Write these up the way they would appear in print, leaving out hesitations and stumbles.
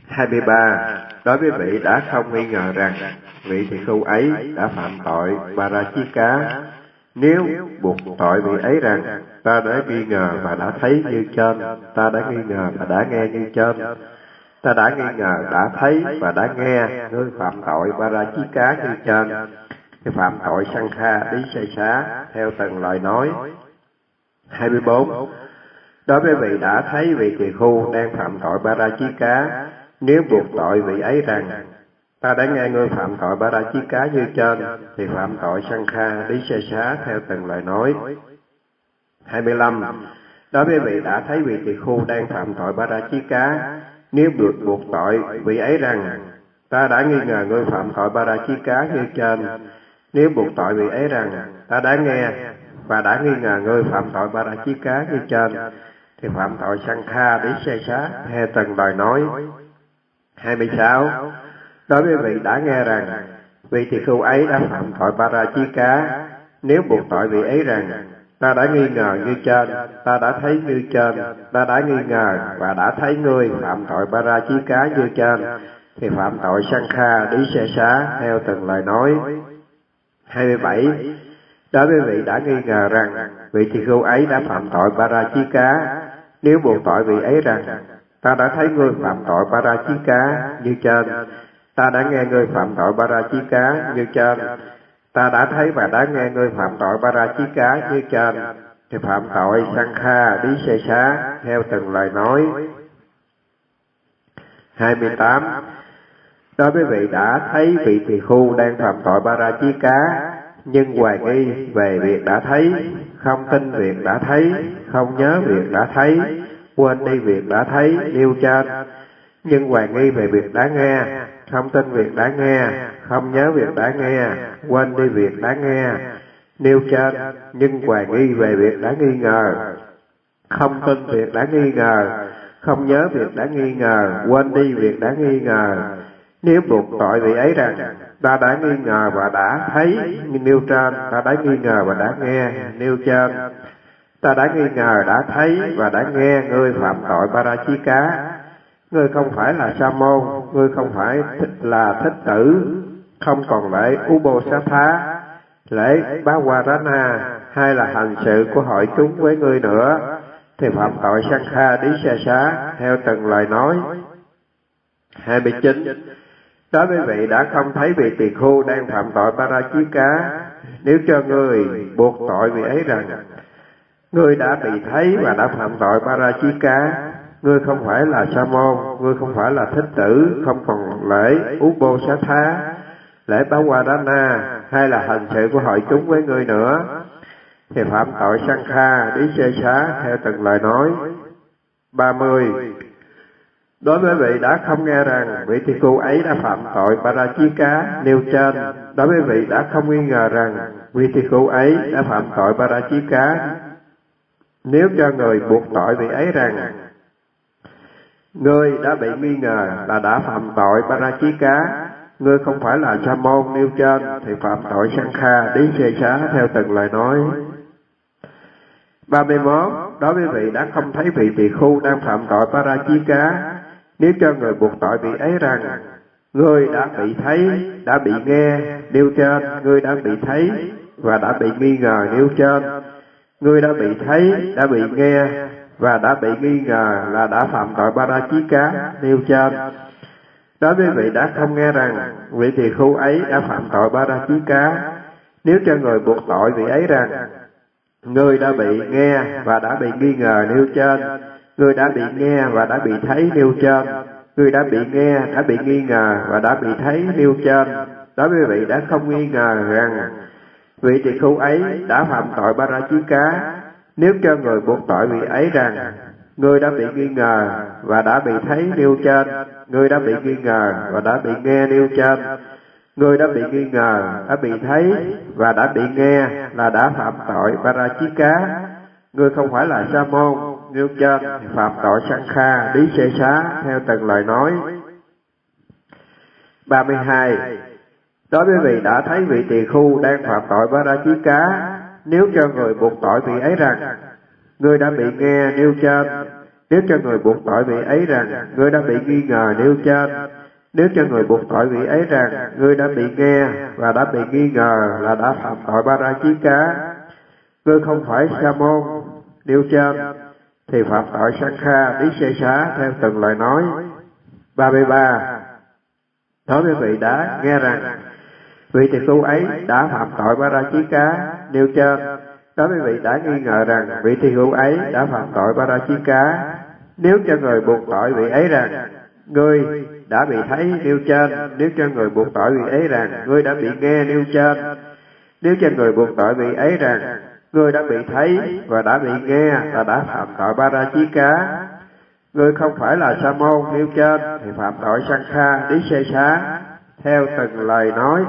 23. Đối với vị đã không nghi ngờ rằng vị tỳ khưu ấy đã phạm tội Parajika, nếu buộc tội vị ấy rằng ta đã nghi ngờ và đã thấy như trên, ta đã nghi ngờ và đã nghe như trên, ta đã nghi ngờ, đã thấy và đã nghe ngươi phạm tội Parajika như trên, thì phạm tội Sankha Đi Sai Xá theo từng lời nói. 24. Đối với vị đã thấy vị tỳ khưu đang phạm tội Parajika, nếu buộc tội vị ấy rằng ta đã nghe ngươi phạm tội Parajika như trên, thì phạm tội Sankha Đi Sai Xá theo từng lời nói. 25. Đối với vị đã thấy vị tỳ khưu đang phạm tội Parajika, nếu buộc tội vị ấy rằng ta đã nghi ngờ ngươi phạm tội Parajika như trên, nếu buộc tội vị ấy rằng ta đã nghe và đã nghi ngờ ngươi phạm tội Parajika như trên, thì phạm tội Sankha Đi Sai Xá theo từng lời nói. 26. Đối với vị đã nghe rằng vị tỳ khưu ấy đã phạm tội Parajika, nếu buộc tội vị ấy rằng ta đã nghi ngờ như trên, ta đã thấy như trên, ta đã nghi ngờ và đã thấy ngươi phạm tội Parajika như trên, thì phạm tội Sankha Đi Sai Xá theo từng lời nói. 27. Đối với vị đã nghi ngờ rằng vị tỳ khưu ấy đã phạm tội Parajika, nếu buộc tội vị ấy rằng ta đã thấy ngươi phạm tội Parajika như trên, ta đã nghe ngươi phạm tội Parajika như trên, ta đã thấy và đã nghe ngươi phạm tội Parajika như trên, thì phạm tội Sankha Đi Sai Xá theo từng lời nói. 28. Đối với vị đã thấy vị tỳ khưu đang phạm tội Parajika, nhưng hoài nghi về việc đã thấy, không tin việc đã thấy, không nhớ việc đã thấy, quên đi việc đã thấy nêu trên, nhưng hoài nghi về việc đã nghe, không tin việc đã nghe, không nhớ việc đã nghe, quên đi việc đã nghe nêu trên, nhưng hoài nghi về việc đã nghi ngờ, không tin việc đã nghi ngờ, không nhớ việc đã nghi ngờ, quên đi việc đã nghi ngờ. Nếu buộc tội vị ấy rằng ta đã nghi ngờ và đã thấy nêu trên, ta đã nghi ngờ và đã nghe nêu trên, ta đã nghi ngờ, đã thấy và đã nghe ngươi phạm tội Parajika, ngươi không phải là sa môn, ngươi không phải là thích tử, không còn lễ Ubosatha, lễ Bawarana hay là hành sự của hội chúng với ngươi nữa, thì phạm tội Sankha Đi Sai Xá theo từng lời nói. 29. Đối với vị đã không thấy vị tỳ khưu đang phạm tội Parajika, nếu cho ngươi buộc tội vị ấy rằng ngươi đã bị thấy và đã phạm tội Parajika, ngươi không phải là sa môn, ngươi không phải là thích tử, không còn lễ Ubosatha, lễ Bawarana hay là hành sự của hội chúng với ngươi nữa, thì phạm tội Sankha Đi Sai Xá theo từng lời nói. 30. Đối với vị đã không nghe rằng vị tỳ khưu ấy đã phạm tội Parajika nêu trên, đối với vị đã không nghi ngờ rằng vị tỳ khưu ấy đã phạm tội Parajika, nếu cho người buộc tội vị ấy rằng ngươi đã bị nghi ngờ là đã phạm tội Parajika, ngươi không phải là sa môn nêu trên, thì phạm tội Sankha Đi Sai Xá theo từng lời nói. 31. Đối với vị đã không thấy vị tỳ khưu đang phạm tội Parajika, nếu cho người buộc tội vị ấy rằng ngươi đã bị thấy, đã bị nghe nêu trên, ngươi đã bị thấy và đã bị nghi ngờ nêu trên, ngươi đã bị thấy, đã bị nghe và đã bị nghi ngờ là đã phạm tội Parajika nêu trên. Đối với vị đã không nghe rằng vị tỳ khưu ấy đã phạm tội Parajika, nếu cho người buộc tội vị ấy rằng ngươi đã bị nghe và đã bị nghi ngờ nêu trên, ngươi đã bị nghe và đã bị thấy nêu trên, ngươi đã bị nghe, đã bị nghi ngờ và đã bị thấy nêu trên. Đối với vị đã không nghi ngờ rằng vị tỳ khưu ấy đã phạm tội Parajika, nếu cho người buộc tội vị ấy rằng ngươi đã bị nghi ngờ và đã bị thấy nêu trên, ngươi đã bị nghi ngờ và đã bị nghe nêu trên, ngươi đã bị nghi ngờ, đã bị thấy và đã bị nghe là đã phạm tội Parajika, ngươi không phải là sa môn nêu trên, phạm tội Sankha Đi Sai Xá theo từng lời nói. 32. Đối với vị đã thấy vị tỳ khưu đang phạm tội Parajika, nếu cho người buộc tội vị ấy rằng ngươi đã bị nghe nêu trên, Nếu cho người buộc tội vị ấy rằng ngươi đã bị nghi ngờ nêu trên, nếu cho người buộc tội vị ấy rằng ngươi đã bị nghe và đã bị nghi ngờ là đã phạm tội Parajika, ngươi không phải sa môn nêu trên, thì phạm tội Sankha Disesa theo từng lời nói. 33. Đối với vị đã nghe rằng vị tỳ khưu ấy đã phạm tội Parajika nêu trên, đối với vị đã nghi ngờ rằng vị tỳ khưu ấy đã phạm tội Parajika, nếu cho người buộc tội vị ấy rằng ngươi đã bị thấy nêu trên, nếu cho người buộc tội vị ấy rằng ngươi đã bị nghe nêu trên, nếu cho người buộc tội vị ấy rằng ngươi đã bị thấy và đã bị nghe và đã phạm tội Parajika, ngươi không phải là sa môn nêu trên, thì phạm tội Sankha Disesa theo từng lời nói.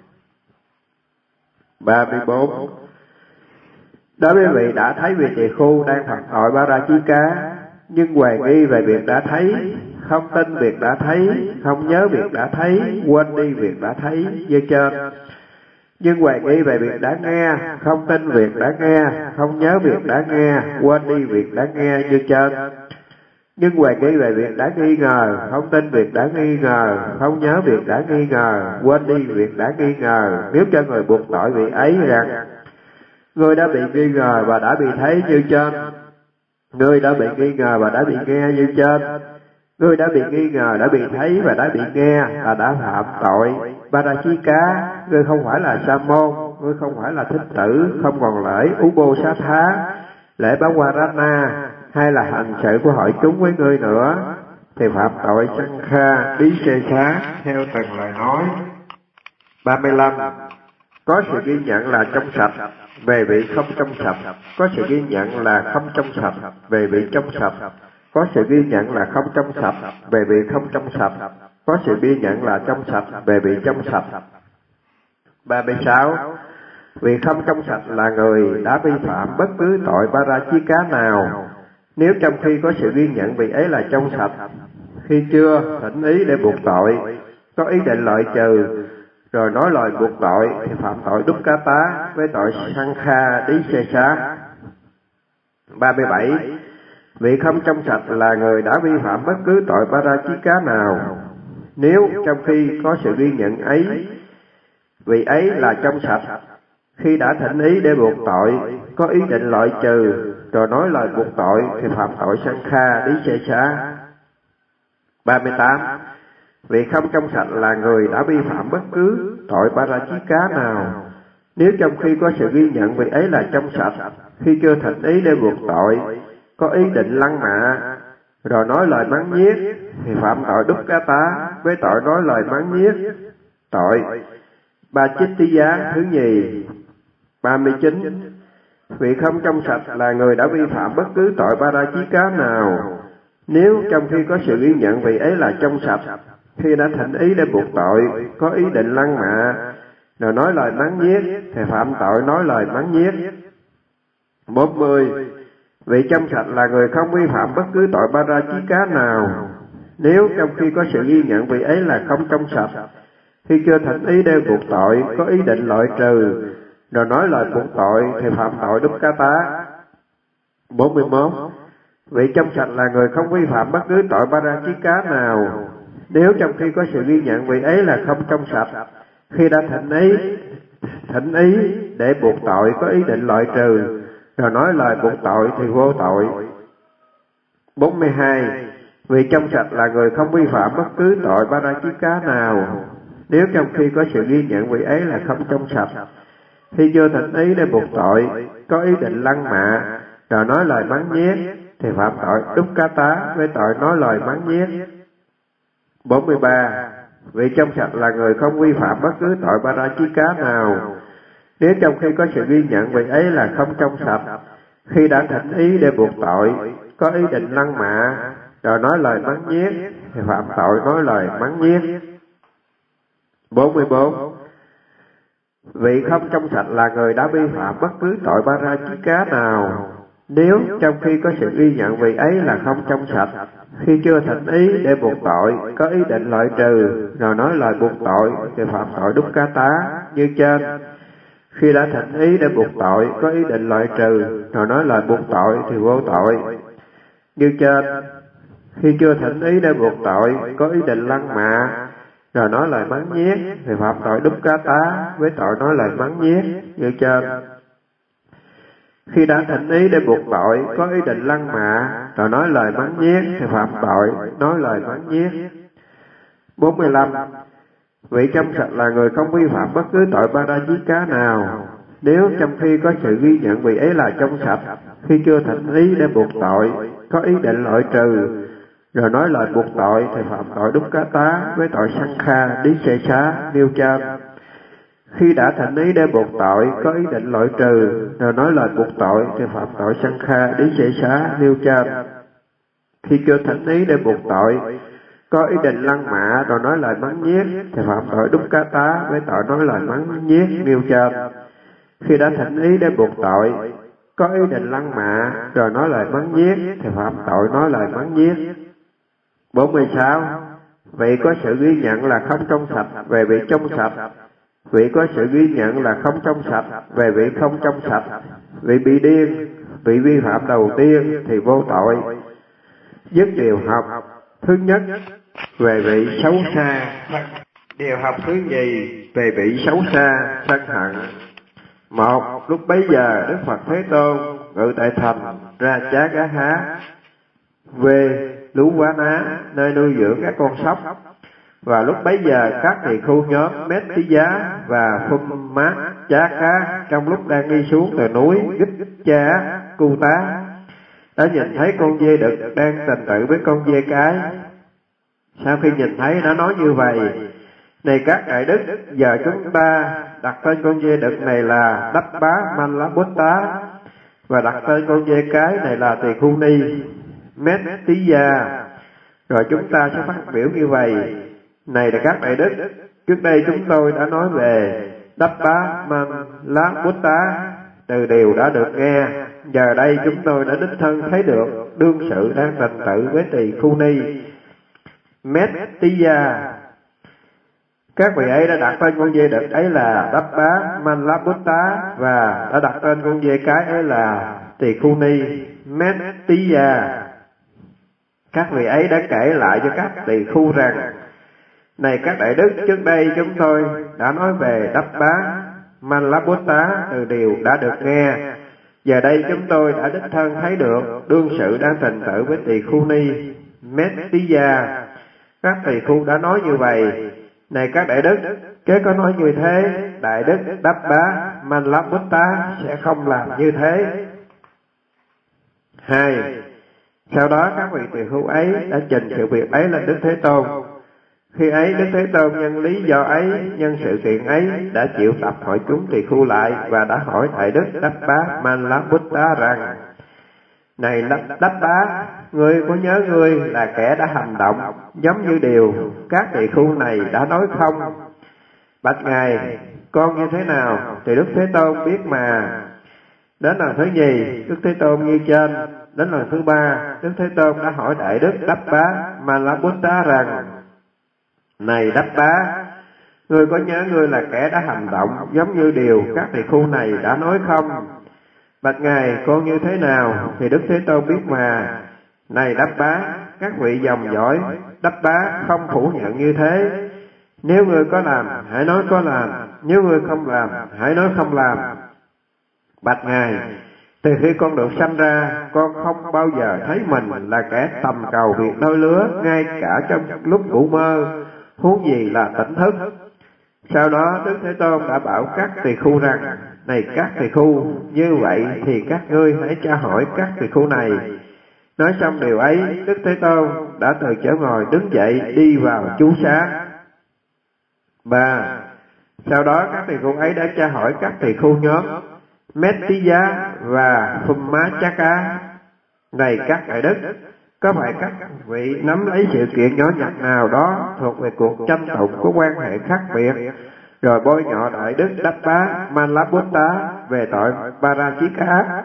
34. Đối với vị đã thấy vị tỳ khưu đang phạm tội Parajika, nhưng hoài nghi về việc đã thấy, không tin việc đã thấy, không nhớ việc đã thấy, quên đi việc đã thấy như trên. Nhưng hoài nghi về việc đã nghe, không tin việc đã nghe, không nhớ việc đã nghe, quên đi việc đã nghe như trên. Nhưng hoài nghi về việc đã nghi ngờ, không tin việc đã nghi ngờ, không nhớ việc đã nghi ngờ, quên đi việc đã nghi ngờ, nếu cho người buộc tội vị ấy rằng ngươi đã bị nghi ngờ và đã bị thấy như trên, ngươi đã bị nghi ngờ và đã bị nghe như trên, ngươi đã bị nghi ngờ, đã bị thấy và đã bị nghe là đã phạm tội Parajika, ngươi không phải là sa môn, ngươi không phải là thích tử, không còn lễ Ubosatha, lễ Bawarana hay là hành sự của hội chúng với ngươi nữa, thì phạm tội Sankha Disesa theo từng lời nói. 35. Có sự ghi nhận là trong sạch về vị không trong sạch, có sự ghi nhận là không trong sạch về vị trong sạch, có sự ghi nhận là không trong sạch về vị không trong sạch, có sự ghi nhận là trong sạch về vị trong sạch. 36. Vị không trong sạch là người đã vi phạm bất cứ tội Parajika nào, nếu trong khi có sự ghi nhận vị ấy là trong sạch, khi chưa thỉnh ý để buộc tội, có ý định loại trừ, rồi nói lời buộc tội, thì phạm tội Dukkata với tội Sankha Disesa. 37. Vị không trong sạch là người đã vi phạm bất cứ tội Parajika nào, nếu trong khi có sự ghi nhận ấy, vị ấy là trong sạch, khi đã thỉnh ý để buộc tội, có ý định loại trừ, rồi nói lời buộc tội, thì phạm tội Sankha Disesa. 38. Vị không trong sạch là người đã vi phạm bất cứ tội Parajika nào, nếu trong khi có sự ghi nhận vị ấy là trong sạch, khi chưa thỉnh ý để buộc tội, có ý định lăng mạ, rồi nói lời mắng nhiếc, thì phạm tội Dukkata với tội nói lời mắng nhiếc. Tội Bachittiya thứ nhì. 39. Vị không trong sạch là người đã vi phạm bất cứ tội Parajika nào, nếu trong khi có sự ghi nhận vị ấy là trong sạch, khi đã thỉnh ý để buộc tội, có ý định lăng mạ, rồi nói lời mắng nhiếc, thì phạm tội nói lời mắng nhiếc. 40. Vị trong sạch là người không vi phạm bất cứ tội Parajika nào, nếu trong khi có sự ghi nhận vị ấy là không trong sạch, khi chưa thỉnh ý để buộc tội, có ý định loại trừ, rồi nói lời buộc tội, thì phạm tội Dukkata. 41. Vị trong sạch là người không vi phạm bất cứ tội Parajika nào, nếu trong khi có sự ghi nhận vị ấy là không trong sạch, khi đã thỉnh ý để buộc tội, có ý định loại trừ, rồi nói lời buộc tội, thì vô tội. 42. Vị trong sạch là người không vi phạm bất cứ tội Parajika nào, nếu trong khi có sự ghi nhận vị ấy là không trong sạch, khi chưa thỉnh ý để buộc tội, có ý định lăng mạ, rồi nói lời mắng nhiếc, thì phạm tội Dukkata với tội nói lời mắng nhiếc. 43. Vị trong sạch là người không vi phạm bất cứ tội Parajika nào, nếu trong khi có sự ghi nhận vị ấy là không trong sạch, khi đã thỉnh ý để buộc tội, có ý định lăng mạ, rồi nói lời mắng nhiếc, thì phạm tội nói lời mắng nhiếc. 44. Vị không trong sạch là người đã vi phạm bất cứ tội Parajika nào, nếu trong khi có sự ghi nhận vị ấy là không trong sạch, khi chưa thỉnh ý để buộc tội, có ý định loại trừ, rồi nói lời buộc tội, thì phạm tội Dukkata như trên. Khi đã thỉnh ý để buộc tội, có ý định loại trừ, rồi nói lời buộc tội, thì vô tội. Như trên, khi chưa thỉnh ý để buộc tội, có ý định lăng mạ, rồi nói lời mắng nhiếc, thì phạm tội đúc cá tá với tội nói lời mắng nhiếc như trên. Khi đã thỉnh ý để buộc tội, có ý định lăng mạ, rồi nói lời mắng nhiếc, thì phạm tội nói lời mắng nhiếc. 45. Vị trong sạch là người không vi phạm bất cứ tội Parajika nào. Nếu trong khi có sự ghi nhận vị ấy là trong sạch, khi chưa thỉnh ý để buộc tội, có ý định loại trừ, rồi nói lời buộc tội, thì phạm tội đúc cá tá với tội Sankha Đi Sê Xá nêu trên. Khi đã thỉnh ý để buộc tội, có ý định loại trừ, rồi nói lời buộc tội, thì phạm tội Sankha Đi Sê Xá nêu trên. Khi chưa thỉnh ý để buộc tội, có ý định lăng mạ, rồi nói lời mắng nhiếc, thì phạm tội đúc cá tá với tội nói lời mắng nhiếc nêu trên. Khi đã thỉnh ý để buộc tội, có ý định lăng mạ, rồi nói lời mắng nhiếc, thì phạm tội nói lời mắng nhiếc. 46. Vị có sự ghi nhận là không trong sạch về vị trong sạch. Vị có sự ghi nhận là không trong sạch về vị không trong sạch. Vị bị điên, vị vi phạm đầu tiên thì vô tội. Dứt điều học thứ nhất về vị xấu xa. Điều học thứ nhì về vị xấu xa sân hận. 1. Lúc bấy giờ Đức Phật Thế Tôn ngự tại thành Ra Chá Gá Há về Lú Quá Ná, nơi nuôi dưỡng các con sóc. Và lúc bấy giờ các tỳ khu nhóm Mét Tí Giá và Phum Mát Chá Cá trong lúc đang đi xuống từ núi Gích Chá Cu Tá đã nhìn thấy con dê đực đang tình tự với con dê cái. Sau khi nhìn thấy nó nói như vậy: Này các đại đức, giờ chúng ta đặt tên con dê đực này là Đắp Bá Man Lá Bút Tá, và đặt tên con dê cái này là Tỳ Khu Ni Mét Tí Gia. Rồi chúng ta sẽ phát biểu như vậy: Này là các đại đức, trước đây chúng tôi đã nói về Đắp Bá Man Lá Bút Tá từ điều đã được nghe. Giờ đây chúng tôi đã đích thân thấy được đương sự đang tình tự với Tỳ Khu Ni Mét Tí Gia. Các vị ấy đã đặt tên con dê đực ấy là Đắp Bá Man Lá Bút Tá, và đã đặt tên con dê cái ấy là Tỳ Khu Ni Mét Tí Gia. Các vị ấy đã kể lại cho các tỳ khu rằng: Này các đại đức, trước đây chúng tôi đã nói về Đắp Bá Man Lá Bút Tá từ điều đã được nghe. Giờ đây chúng tôi đã đích thân thấy được đương sự đang tình tự với Tỳ Khu Ni Mét Tí Gia. Các tỳ khu đã nói như vậy. Này các đại đức, kế có nói như thế, đại đức Đắp Bá Man Lá Bút Tá sẽ không làm như thế. 2. Sau đó các vị tỳ khu ấy đã trình sự việc ấy lên Đức Thế Tôn. Khi ấy Đức Thế Tôn nhân lý do ấy, nhân sự kiện ấy đã chịu tập hội chúng tỳ khu lại, và đã hỏi thầy Đức Đắp Bá Man Lá Bút Tá rằng: Này Đắp Bá, ngươi có nhớ ngươi là kẻ đã hành động giống như điều các tỳ khu này đã nói không? Bạch Ngài, con như thế nào thì Đức Thế Tôn biết mà. Đến lần thứ nhì, Đức Thế Tôn như trên. Đến lần thứ ba, Đức Thế Tôn đã hỏi đại đức Đắp Bá Man Lá Bút Tá rằng: Này Đắp Bá, ngươi có nhớ ngươi là kẻ đã hành động giống như điều các tỳ khu này đã nói không? Bạch Ngài, con như thế nào thì Đức Thế Tôn biết mà. Này Đắp Bá, các vị dòng dõi Đắp Bá không phủ nhận như thế. Nếu ngươi có làm, hãy nói có làm; nếu ngươi không làm, hãy nói không làm. Bạch Ngài, từ khi con được sanh ra, con không bao giờ thấy mình là kẻ tầm cầu việc đôi lứa, ngay cả trong lúc ngủ mơ, huống gì là tỉnh thức. Sau đó Đức Thế Tôn đã bảo các tỳ khu rằng: Này các tỳ khu, như vậy thì các ngươi hãy tra hỏi các tỳ khu này. Nói xong điều ấy, Đức Thế Tôn đã từ chỗ ngồi đứng dậy đi vào chú xá. 3. Sau đó các tỳ khu ấy đã tra hỏi các tỳ khu nhóm Mét Tí Giá và Phum Má Chá Cá: Này các đại đức, có phải các vị nắm lấy sự kiện nhỏ nhặt nào đó thuộc về cuộc tranh tụng có quan hệ khác biệt, rồi bôi nhọ đại đức Đắp Bá Man Lá Bút Tá về tội Parajika?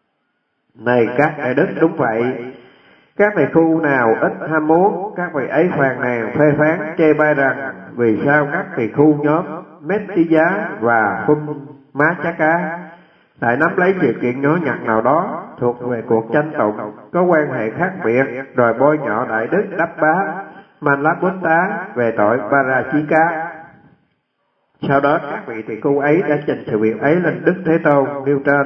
Này các đại đức, đúng vậy. Các tỳ khu nào ít ham muốn, các vị ấy phàn nàn phê phán chê bai rằng: Vì sao các tỳ khu nhóm Mét Tí Giá và Phum Má Chá Cá lại nắm lấy sự kiện nhỏ nhặt nào đó thuộc về cuộc tranh tụng có quan hệ khác biệt, rồi bôi nhọ đại đức Đắp Bá Manlaputta về tội Parachika. Sau đó các vị tỳ khưu ấy đã trình sự việc ấy lên Đức Thế Tôn nêu trên: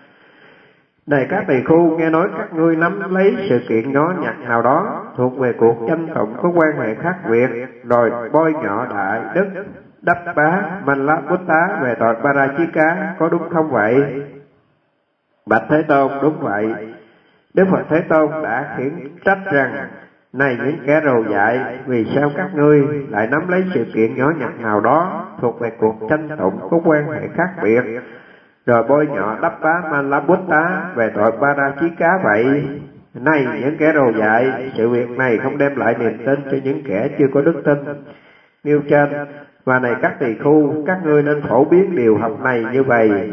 Này các tỳ khưu, nghe nói các ngươi nắm lấy sự kiện nhỏ nhặt nào đó thuộc về cuộc tranh tụng có quan hệ khác biệt, rồi bôi nhọ đại đức Đắp Bá Manlaputta về tội Parachika, có đúng không vậy? Bạch Thế Tôn, đúng vậy. Đức Phật Thế Tôn đã khiển trách rằng: Này những kẻ rồ dại, vì sao các ngươi lại nắm lấy sự kiện nhỏ nhặt nào đó thuộc về cuộc tranh tụng có quan hệ khác biệt, rồi bôi nhọ Đắp Bá Manlaputta về tội Parachika vậy? Này những kẻ rồ dại, sự việc này không đem lại niềm tin cho những kẻ chưa có đức tin nêu trên. Và này các tỳ khưu, các ngươi nên phổ biến điều học này như vậy: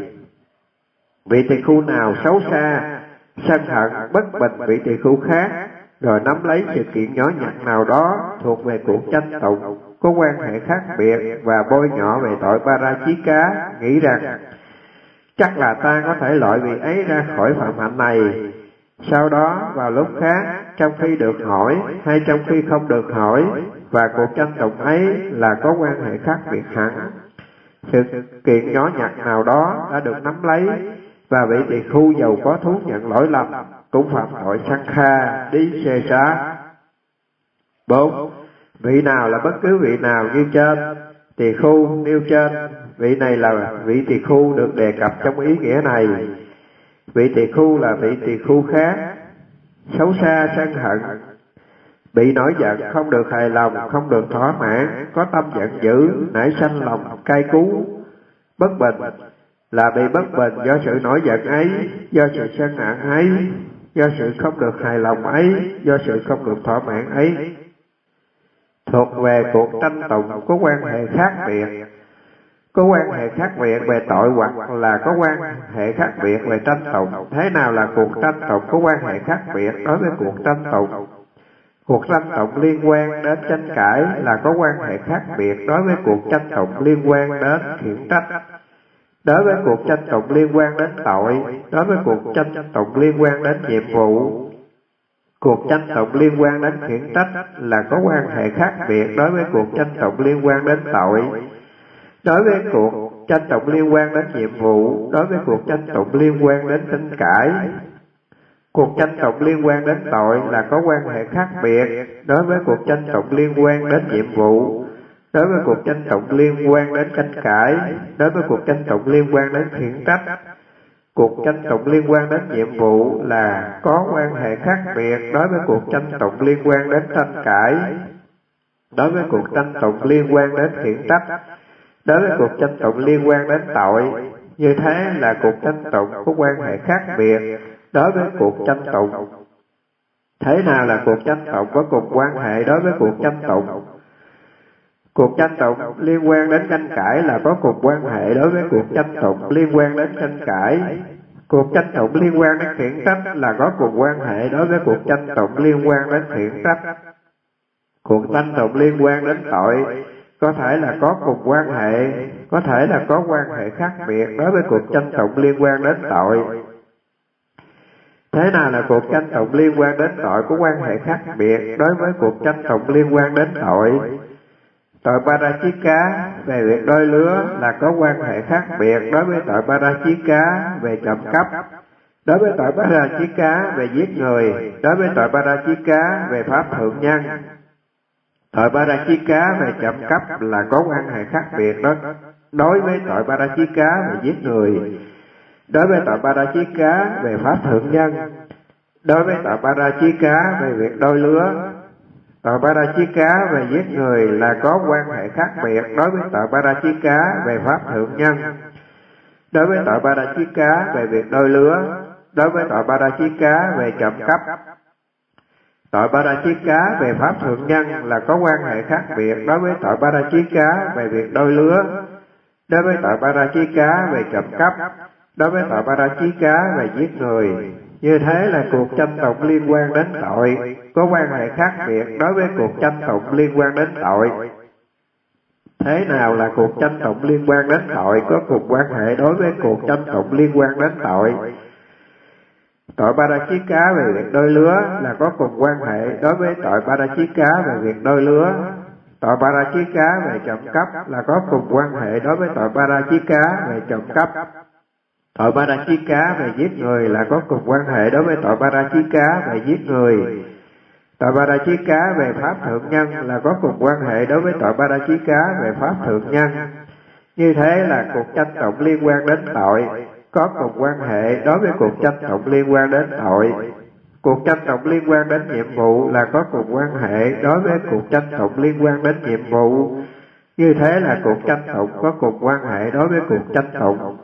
vị tỳ khưu nào xấu xa, sân hận, bất bình vị tỳ khưu khác, rồi nắm lấy sự kiện nhỏ nhặt nào đó thuộc về cuộc tranh tụng có quan hệ khác biệt và bôi nhọ về tội Parachika, nghĩ rằng chắc là ta có thể loại vị ấy ra khỏi phạm hạnh này. Sau đó vào lúc khác, trong khi được hỏi hay trong khi không được hỏi, và cuộc tranh tụng ấy là có quan hệ khác biệt hẳn, sự kiện nhỏ nhặt nào đó đã được nắm lấy, và vị tỳ khưu giàu có thú nhận lỗi lầm cũng phạm tội Sankha đi xê xá. 4. Vị nào là bất cứ vị nào như trên. Tỳ khưu nêu trên, vị này là vị tỳ khưu được đề cập trong ý nghĩa này. Vị tỳ khưu là vị tỳ khưu khác, xấu xa, sân hận, bị nổi giận, không được hài lòng, không được thỏa mãn, có tâm giận dữ, nảy sanh lòng cay cú. Bất bình là bị bất bình do sự nổi giận ấy, do sự sân hận ấy, do sự không được hài lòng ấy, do sự không được thỏa mãn ấy, thuộc về cuộc tranh tụng có quan hệ khác biệt. Có quan hệ khác biệt về tội hoặc là có quan hệ khác biệt về tranh tụng. Thế nào là cuộc tranh tụng có quan hệ khác biệt đối với cuộc tranh tụng? Cuộc tranh tụng liên quan đến tranh cãi là có quan hệ khác biệt đối với cuộc tranh tụng liên quan đến khiển trách. Đối với cuộc tranh tụng liên quan đến tội, đối với cuộc tranh tụng liên quan đến nhiệm vụ, cuộc tranh tụng liên quan đến khiển trách là có quan hệ khác biệt đối với cuộc tranh tụng liên quan đến tội. Đối với cuộc tranh tụng liên quan đến nhiệm vụ, đối với cuộc tranh tụng liên quan đến tranh cãi, cuộc tranh tụng liên quan đến tội là có quan hệ khác biệt đối với cuộc tranh tụng liên quan đến nhiệm vụ, đối với cuộc tranh tụng liên quan đến tranh cãi, đối với cuộc tranh tụng liên quan đến khiển trách. Cuộc tranh tụng liên quan đến nhiệm vụ là có quan hệ khác biệt đối với cuộc tranh tụng liên quan đến tranh cãi, đối với cuộc tranh tụng liên quan đến khiển trách, đối với cuộc tranh tụng liên quan đến tội. Như thế là cuộc tranh tụng có quan hệ khác biệt đối với cuộc tranh tụng. Thế nào là cuộc tranh tụng có cùng quan hệ đối với cuộc tranh tụng? Cuộc tranh tụng liên quan đến tranh cãi là có cùng quan hệ đối với cuộc tranh tụng liên quan đến tranh cãi. Cuộc tranh tụng liên quan đến khiển trách là có cùng quan hệ đối với cuộc tranh tụng liên quan đến khiển trách. Cuộc tranh tụng liên quan đến tội có thể là có cùng quan hệ, có thể là có quan hệ khác biệt đối với cuộc tranh tụng liên quan đến tội. Thế nào là cuộc tranh tụng liên quan đến tội có quan hệ khác biệt đối với cuộc tranh tụng liên quan đến tội? Tội Parachika về việc đôi lứa là có quan hệ khác biệt đối với tội Parachika về trộm cắp, đối với tội Parachika về giết người, đối với tội Parachika về pháp thượng nhân. Tội Parachika về trộm cắp là có quan hệ khác biệt đó đối với tội Parachika về giết người, đối với tội Parachika về pháp thượng nhân, đối với tội Parachika về việc đôi lứa. Tội Parachika về giết người là có quan hệ khác biệt đối với tội Parachika về pháp thượng nhân, đối với tội Parachika về việc đôi lứa, đối với tội Parachika về trộm cắp. Tội Parachika về pháp thượng nhân là có quan hệ khác biệt đối với tội Parachika về việc đôi lứa, đối với tội Parachika về trộm cắp, đối với tội Parachika về giết người. Như thế là cuộc tranh tụng liên quan đến tội có quan hệ khác biệt đối với cuộc tranh tụng liên quan đến tội. Thế nào là cuộc tranh tụng liên quan đến tội có cùng quan hệ đối với cuộc tranh tụng liên quan đến tội? Tội Parachika về việc đôi lứa là có cùng quan hệ đối với tội Parachika về việc đôi lứa. Tội Parachika về trộm cắp là có cùng quan hệ đối với tội Parachika về trộm cắp. Tội Parachika về giết người là có cùng quan hệ đối với tội Parachika về giết người. Tội Parachika về pháp thượng nhân là có cùng quan hệ đối với tội Parachika về pháp thượng nhân. Như thế là cuộc tranh tụng liên quan đến tội có cùng quan hệ đối với cuộc tranh tụng liên quan đến tội. Cuộc tranh tụng liên quan đến nhiệm vụ là có cùng quan hệ đối với cuộc tranh tụng liên quan đến nhiệm vụ. Như thế là cuộc tranh tụng có cùng quan hệ đối với cuộc tranh tụng.